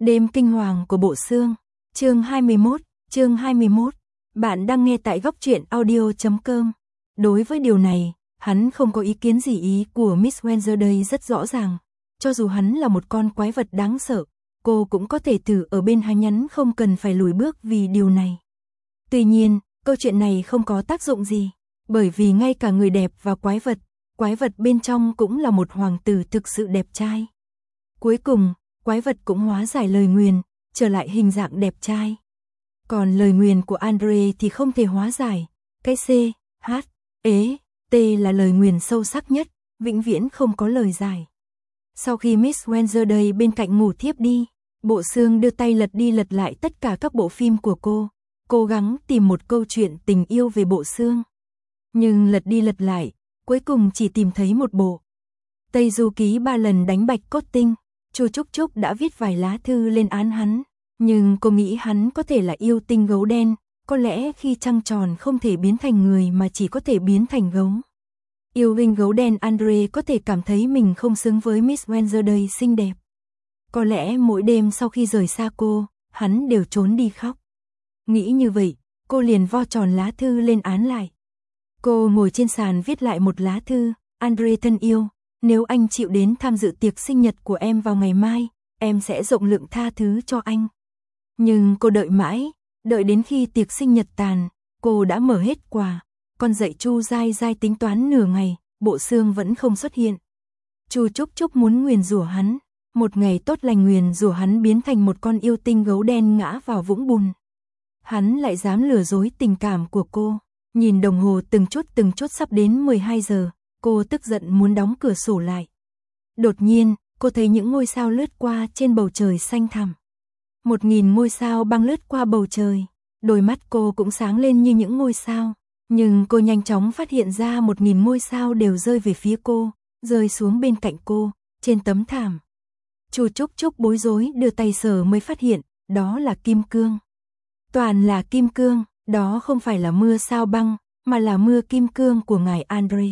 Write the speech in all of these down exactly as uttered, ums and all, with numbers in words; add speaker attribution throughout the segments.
Speaker 1: Đêm kinh hoàng của Bộ Xương, chương hai mươi mốt, chương hai mươi mốt. Bạn đang nghe tại góc truyện audio chấm com. Đối với điều này, hắn không có ý kiến gì, ý của Miss Wednesday rất rõ ràng. Cho dù hắn là một con quái vật đáng sợ, cô cũng có thể thử ở bên hắn, nhắn không cần phải lùi bước vì điều này. Tuy nhiên, câu chuyện này không có tác dụng gì, bởi vì ngay cả người đẹp và quái vật, quái vật bên trong cũng là một hoàng tử thực sự đẹp trai. Cuối cùng, quái vật cũng hóa giải lời nguyền, trở lại hình dạng đẹp trai. Còn lời nguyền của Andre thì không thể hóa giải. Cái C, H, E, T là lời nguyền sâu sắc nhất, vĩnh viễn không có lời giải. Sau khi Miss Wednesday bên cạnh ngủ thiếp đi, Bộ Xương đưa tay lật đi lật lại tất cả các bộ phim của cô, cố gắng tìm một câu chuyện tình yêu về Bộ Xương. Nhưng lật đi lật lại, cuối cùng chỉ tìm thấy một bộ. Tây Du Ký ba lần đánh bạch cốt tinh. Chu Trúc Trúc đã viết vài lá thư lên án hắn, nhưng cô nghĩ hắn có thể là yêu tinh gấu đen, có lẽ khi trăng tròn không thể biến thành người mà chỉ có thể biến thành gấu. Yêu tinh gấu đen Andre có thể cảm thấy mình không xứng với Miss Wednesday xinh đẹp. Có lẽ mỗi đêm sau khi rời xa cô, hắn đều trốn đi khóc. Nghĩ như vậy, cô liền vo tròn lá thư lên án lại. Cô ngồi trên sàn viết lại một lá thư. Andre thân yêu, nếu anh chịu đến tham dự tiệc sinh nhật của em vào ngày mai, em sẽ rộng lượng tha thứ cho anh. Nhưng cô đợi mãi, đợi đến khi tiệc sinh nhật tàn, cô đã mở hết quà, còn dạy Chu Giai Giai tính toán nửa ngày, Bộ Xương vẫn không xuất hiện. Chu Trúc Trúc muốn nguyền rủa hắn, một ngày tốt lành nguyền rủa hắn biến thành một con yêu tinh gấu đen ngã vào vũng bùn. Hắn lại dám lừa dối tình cảm của cô, nhìn đồng hồ từng chút từng chút sắp đến mười hai giờ. Cô tức giận muốn đóng cửa sổ lại. Đột nhiên, cô thấy những ngôi sao lướt qua trên bầu trời xanh thẳm. Một nghìn ngôi sao băng lướt qua bầu trời. Đôi mắt cô cũng sáng lên như những ngôi sao. Nhưng cô nhanh chóng phát hiện ra một nghìn ngôi sao đều rơi về phía cô, rơi xuống bên cạnh cô, trên tấm thảm. Chu Trúc Trúc bối rối đưa tay sờ mới phát hiện, đó là kim cương. Toàn là kim cương, đó không phải là mưa sao băng, mà là mưa kim cương của ngài Andre.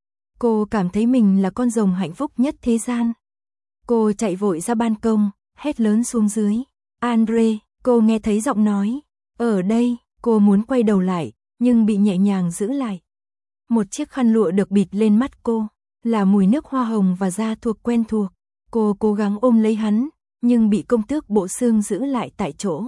Speaker 1: Cô cảm thấy mình là con rồng hạnh phúc nhất thế gian. Cô chạy vội ra ban công, hét lớn xuống dưới. Andre, cô nghe thấy giọng nói. Ở đây, cô muốn quay đầu lại, nhưng bị nhẹ nhàng giữ lại. Một chiếc khăn lụa được bịt lên mắt cô, là mùi nước hoa hồng và da thuộc quen thuộc. Cô cố gắng ôm lấy hắn, nhưng bị công tước Bộ Xương giữ lại tại chỗ.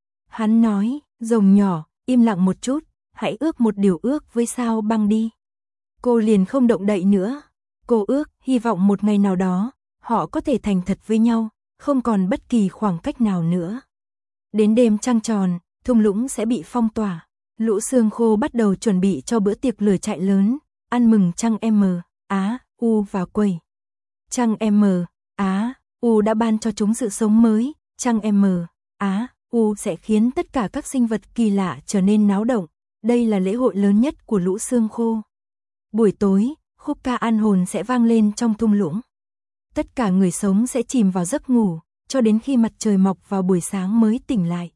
Speaker 1: Hắn nói, rồng nhỏ, im lặng một chút, hãy ước một điều ước với sao băng đi. Cô liền không động đậy nữa. Cô ước, hy vọng một ngày nào đó, họ có thể thành thật với nhau, không còn bất kỳ khoảng cách nào nữa. Đến đêm trăng tròn, thung lũng sẽ bị phong tỏa. Lũ xương khô bắt đầu chuẩn bị cho bữa tiệc lửa trại lớn, ăn mừng trăng M, Á, U và quầy. Trăng M, Á, U đã ban cho chúng sự sống mới. Trăng M, Á, U sẽ khiến tất cả các sinh vật kỳ lạ trở nên náo động. Đây là lễ hội lớn nhất của lũ xương khô. Buổi tối, khúc ca an hồn sẽ vang lên trong thung lũng. Tất cả người sống sẽ chìm vào giấc ngủ, cho đến khi mặt trời mọc vào buổi sáng mới tỉnh lại.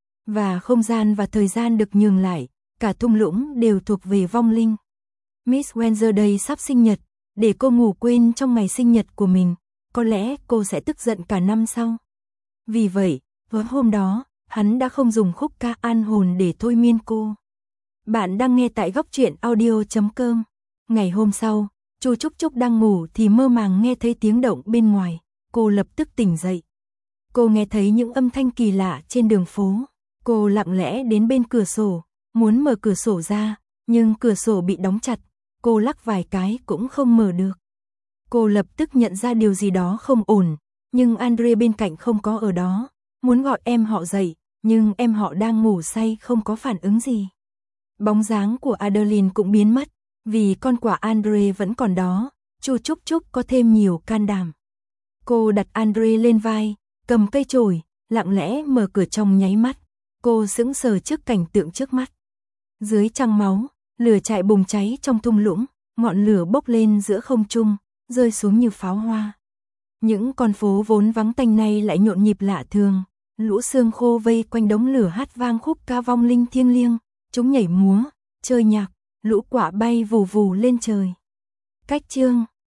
Speaker 1: Và không gian và thời gian được nhường lại, cả thung lũng đều thuộc về vong linh. Miss Wednesday sắp sinh nhật, để cô ngủ quên trong ngày sinh nhật của mình, có lẽ cô sẽ tức giận cả năm sau. Vì vậy, với hôm đó, hắn đã không dùng khúc ca an hồn để thôi miên cô. Bạn đang nghe tại góc truyện audio chấm com. Ngày hôm sau, Chu Trúc Trúc đang ngủ thì mơ màng nghe thấy tiếng động bên ngoài, cô lập tức tỉnh dậy. Cô nghe thấy những âm thanh kỳ lạ trên đường phố, cô lặng lẽ đến bên cửa sổ, muốn mở cửa sổ ra, nhưng cửa sổ bị đóng chặt, cô lắc vài cái cũng không mở được. Cô lập tức nhận ra điều gì đó không ổn, nhưng Andre bên cạnh không có ở đó, muốn gọi em họ dậy, nhưng em họ đang ngủ say không có phản ứng gì. Bóng dáng của Adeline cũng biến mất. Vì con quả Andre vẫn còn đó, Chu Trúc Trúc có thêm nhiều can đảm. Cô đặt Andre lên vai, cầm cây chổi, lặng lẽ mở cửa trong nháy mắt. Cô sững sờ trước cảnh tượng trước mắt. Dưới trăng máu, lửa trại bùng cháy trong thung lũng, ngọn lửa bốc lên giữa không trung, rơi xuống như pháo hoa. Những con phố vốn vắng tanh nay lại nhộn nhịp lạ thường. Lũ xương khô vây quanh đống lửa hát vang khúc ca vong linh thiêng liêng, chúng nhảy múa, chơi nhạc. Lũ quả bay vù vù lên trời. Cách chương